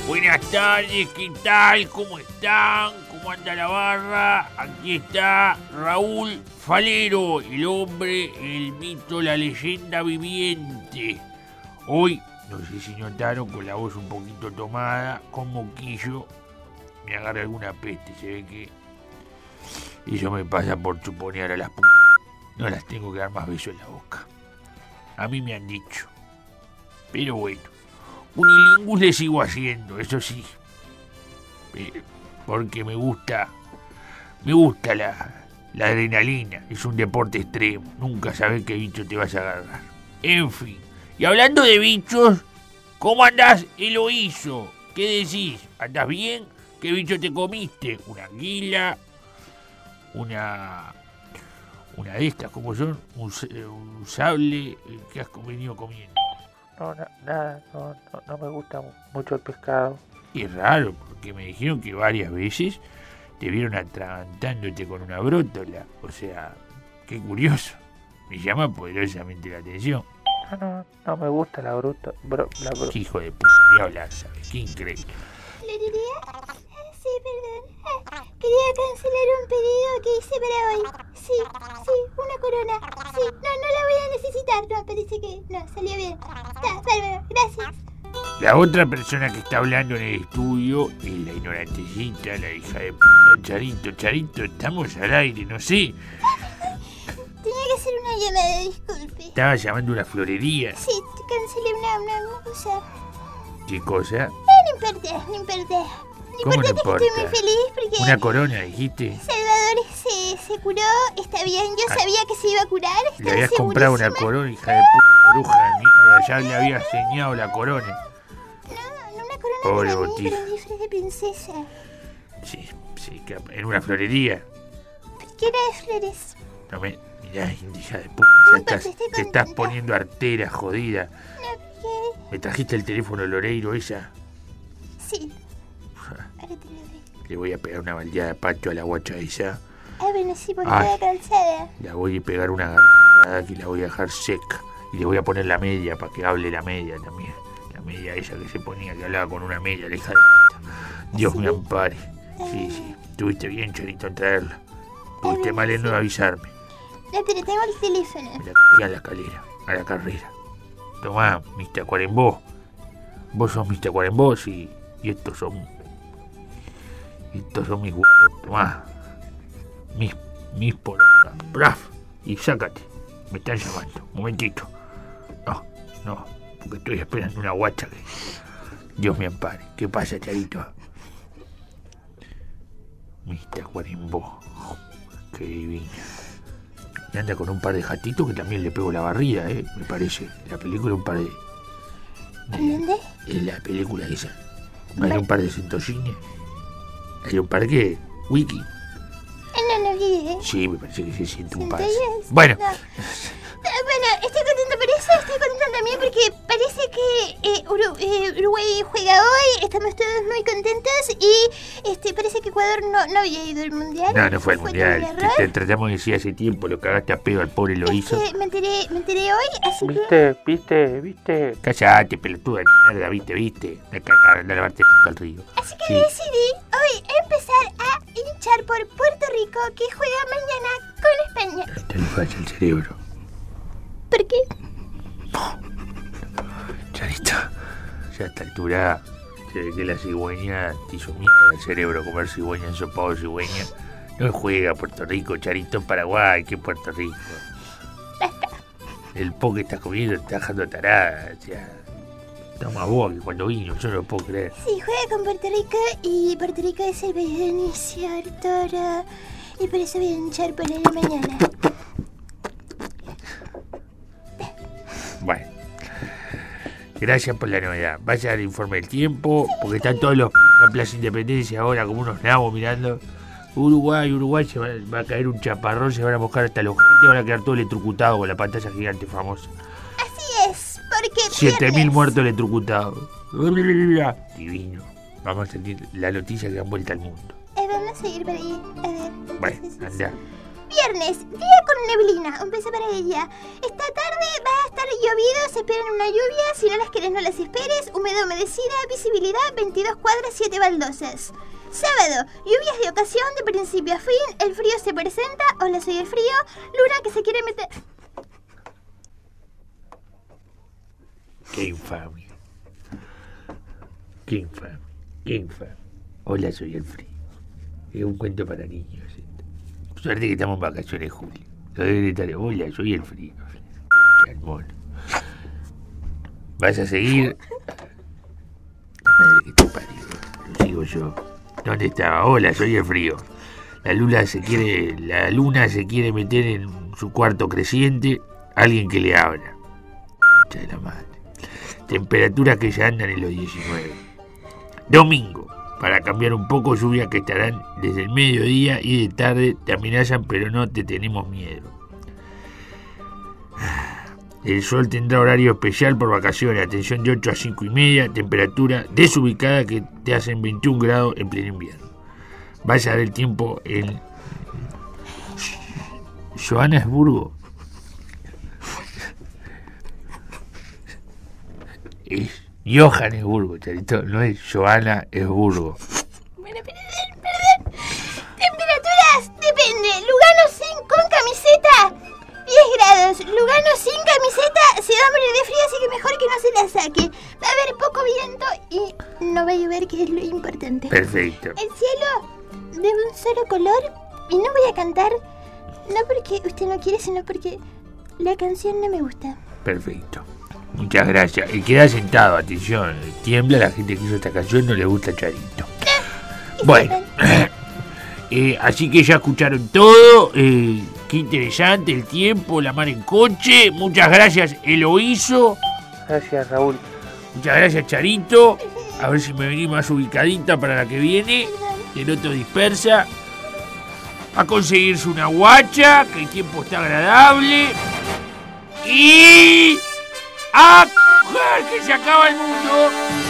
Buenas tardes, ¿qué tal? ¿Cómo están? ¿Cómo anda la barra? Aquí está Raúl Falero, el hombre, el mito, la leyenda viviente. Hoy, no sé si notaron, con la voz un poquito tomada, con moquillo, me agarra alguna peste, se ve que eso me pasa por chuponear a las p***. No las tengo que dar más besos en la boca. A mí me han dicho. Pero bueno, unilingus le sigo haciendo, eso sí. Porque me gusta la adrenalina. Es un deporte extremo. Nunca sabes qué bicho te vas a agarrar. En fin. Y hablando de bichos, ¿cómo andás, Eloíso? ¿Qué decís? ¿Andás bien? ¿Qué bicho te comiste? ¿Una anguila? ¿Una de estas? ¿Cómo son? ¿Un sable? ¿Qué has venido comiendo? No, nada, no me gusta mucho el pescado. Y es raro, porque me dijeron que varias veces te vieron atragantándote con una brótola. O sea, qué curioso. Me llama poderosamente la atención. No me gusta la bruta. Qué hijo de puta, voy a hablar, ¿sabes? Qué increíble. ¿Le diría? Sí, perdón. Quería cancelar un pedido que hice para hoy. Sí, una corona. Sí, no la voy a necesitar. No, parece que no, salió bien. Está, bárbaro, gracias. La otra persona que está hablando en el estudio es la ignorantecita, la hija de puta, Charito, estamos al aire, no sé. Tenía que hacer una llamada, disculpe. Estaba llamando a una florería. Sí, cancelé una cosa. ¿Qué cosa? No importa. No ¿Cómo no importa, importa? estoy muy feliz porque ¿Una corona, dijiste? Salvador se curó, está bien, yo sabía que se iba a curar, Le estaba habías comprado una corona, hija de puta, bruja de mierda, ya le había enseñado la corona. No una corona Pobre para mí, Botija. pero un disfraz de princesa. Sí, en una florería. ¿Qué era de flores? No me... Mirá, hija de puta, ya Estoy te estás contenta. poniendo artera, jodida. No, ¿qué? ¿Me trajiste el teléfono Loreiro esa? Sí, ahora te lo doy. Le voy a pegar una baldeada de pacho a la guacha esa. Bueno, sí, porque Ay. estaba cansada. La voy a pegar una garrada que la voy a dejar seca. Y le voy a poner la media para que hable la media también. La media esa que se ponía, que hablaba con una media, la hija de puta. Dios me ampare. Sí. Estuviste bien, Charito, en traerla. Estuviste mal en no avisarme. No, pero tengo el teléfono. Me la cogí a la escalera, a la carrera. Tomá, Mr. Cuarembó. Vos sos Mr. Cuarembó y estos son mis huevos. Tomá. Mis porongas. Braf. Y sácate. Me están llamando. Momentito. No. Porque estoy esperando una guacha que... Dios me ampare. ¿Qué pasa, Charito? Mr. Cuarembó. Qué divina. Y anda con un par de jatitos que también le pego la barriga, me parece. La película un par de... ¿Dónde? En la película esa. ¿No hay un par de centosines? ¿Hay un par qué? ¿Wiki? No vi, Sí, me parece que se siente un par. ¿Centellas? Bueno, No. Bueno, estoy contenta por eso, estoy contenta también porque parece que Uruguay juega hoy, estamos todos muy contentos y parece que Ecuador no había ido al Mundial. no fue al Mundial. todo un error. Te tratamos de decir hace tiempo, lo cagaste a pedo al pobre Loíso. Me enteré hoy, así que... ¿Viste? Cállate, pelotuda de mierda, viste. De cagar, anda a lavarte al río. Así que Sí. decidí hoy empezar a hinchar por Puerto Rico, que juega mañana con España. Esto le falla el cerebro. ¿Por qué? Charito, ya a esta altura se ve que la cigüeña te hizo mierda el cerebro comer cigüeña, ensopado de cigüeña. No juega Puerto Rico, Charito, en Paraguay, que Puerto Rico. El po que estás comiendo te está dejando tarada, o sea, está más boba que cuando vino, yo no lo puedo creer. Sí, juega con Puerto Rico y Puerto Rico es el país de inicio, Arturo. Y por eso voy a hinchar por él mañana. Bueno, gracias por la novedad. Vaya al informe del tiempo, porque están todos los en Plaza Independencia ahora como unos nabos mirando. Uruguay, se va a caer un chaparrón, se van a mojar hasta los gente, van a quedar todos electrocutados con la pantalla gigante famosa. Así es, porque 7.000 viernes. muertos electrocutados. Divino. Vamos a sentir la noticia que da vuelta al mundo. Vamos a ir por ahí, a ver. Bueno, Sí. anda. Viernes, día con neblina. Un beso para ella. Esta tarde va a estar llovido, se esperan una lluvia. Si no las quieres, no las esperes. Humedad humedecida, visibilidad 22 cuadras, 7 baldosas. Sábado, lluvias de ocasión de principio a fin. El frío se presenta. Hola, soy el frío. Luna que se quiere meter... Qué infamia. Qué infamia. Qué infamia. Hola, soy el frío. Es un cuento para niños. Suerte que estamos en vacaciones, Julio. Lo debe gritar. Hola, soy el frío. El mono. ¿Vas a seguir? La madre que te parió. Lo sigo yo. ¿Dónde estaba? Hola, soy el frío. La luna se quiere meter en su cuarto creciente. Alguien que le abra. Concha de la madre. Temperaturas que ya andan en los 19. Domingo. Para cambiar un poco, lluvias que estarán desde el mediodía y de tarde. Te amenazan, pero no te tenemos miedo. El sol tendrá horario especial por vacaciones. Atención, de 8 a 5 y media. Temperatura desubicada que te hacen 21 grados en pleno invierno. Vaya a ver el tiempo en Johannesburgo. Es Johannesburgo, Charito, no es Johannesburgo. Bueno, perdón. Temperaturas, depende. Lugano con camiseta, 10 grados. Lugano sin camiseta se da a morir de frío, así que mejor que no se la saque. Va a haber poco viento y no va a llover, que es lo importante. Perfecto. El cielo de un solo color, y no voy a cantar, no porque usted no quiere, sino porque la canción no me gusta. Perfecto. Muchas gracias. Y queda sentado, atención. Tiembla la gente que hizo esta canción, no le gusta Charito. Bueno, así que ya escucharon todo. Qué interesante el tiempo, la mar en coche. Muchas gracias, Eloíso. Gracias, Raúl. Muchas gracias, Charito. A ver si me venís más ubicadita para la que viene. Que no te dispersa. A conseguirse una guacha, que el tiempo está agradable. Y... ¡a coger que se acaba el mundo!